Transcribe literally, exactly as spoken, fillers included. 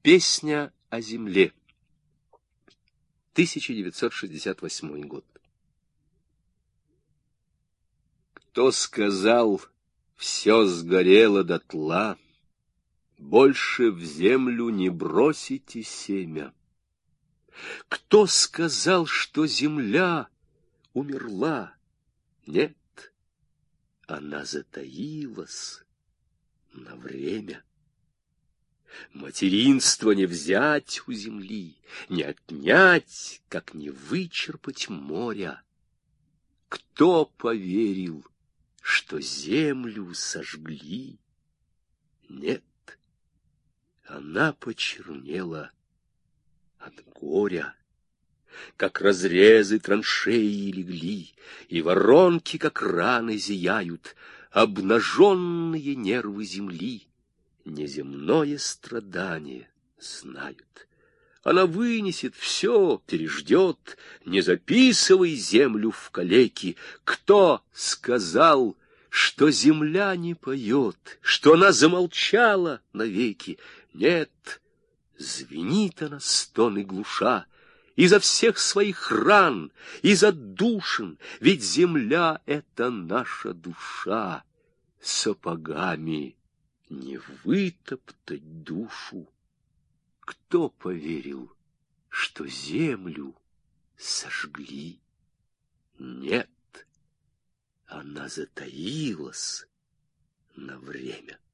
Песня о земле. тысяча девятьсот шестьдесят восьмой год. Кто сказал, все сгорело дотла, больше в землю не бросите семя? Кто сказал, что земля умерла? Нет, она затаилась на время. Материнство не взять у земли, не отнять, как не вычерпать моря. Кто поверил, что землю сожгли? Нет, она почернела от горя. Как разрезы траншеи легли, и воронки, как раны, зияют, обнаженные нервы земли неземное страдание знают. Она вынесет все, переждет, не записывай землю в калеки. Кто сказал, что земля не поет, что она замолчала навеки? Нет, звенит она стоны глуша изо всех своих ран, из отдушин, ведь земля — это наша душа. Сапогами не вытоптать душу. Кто поверил, что землю сожгли? Нет, она затаилась на время.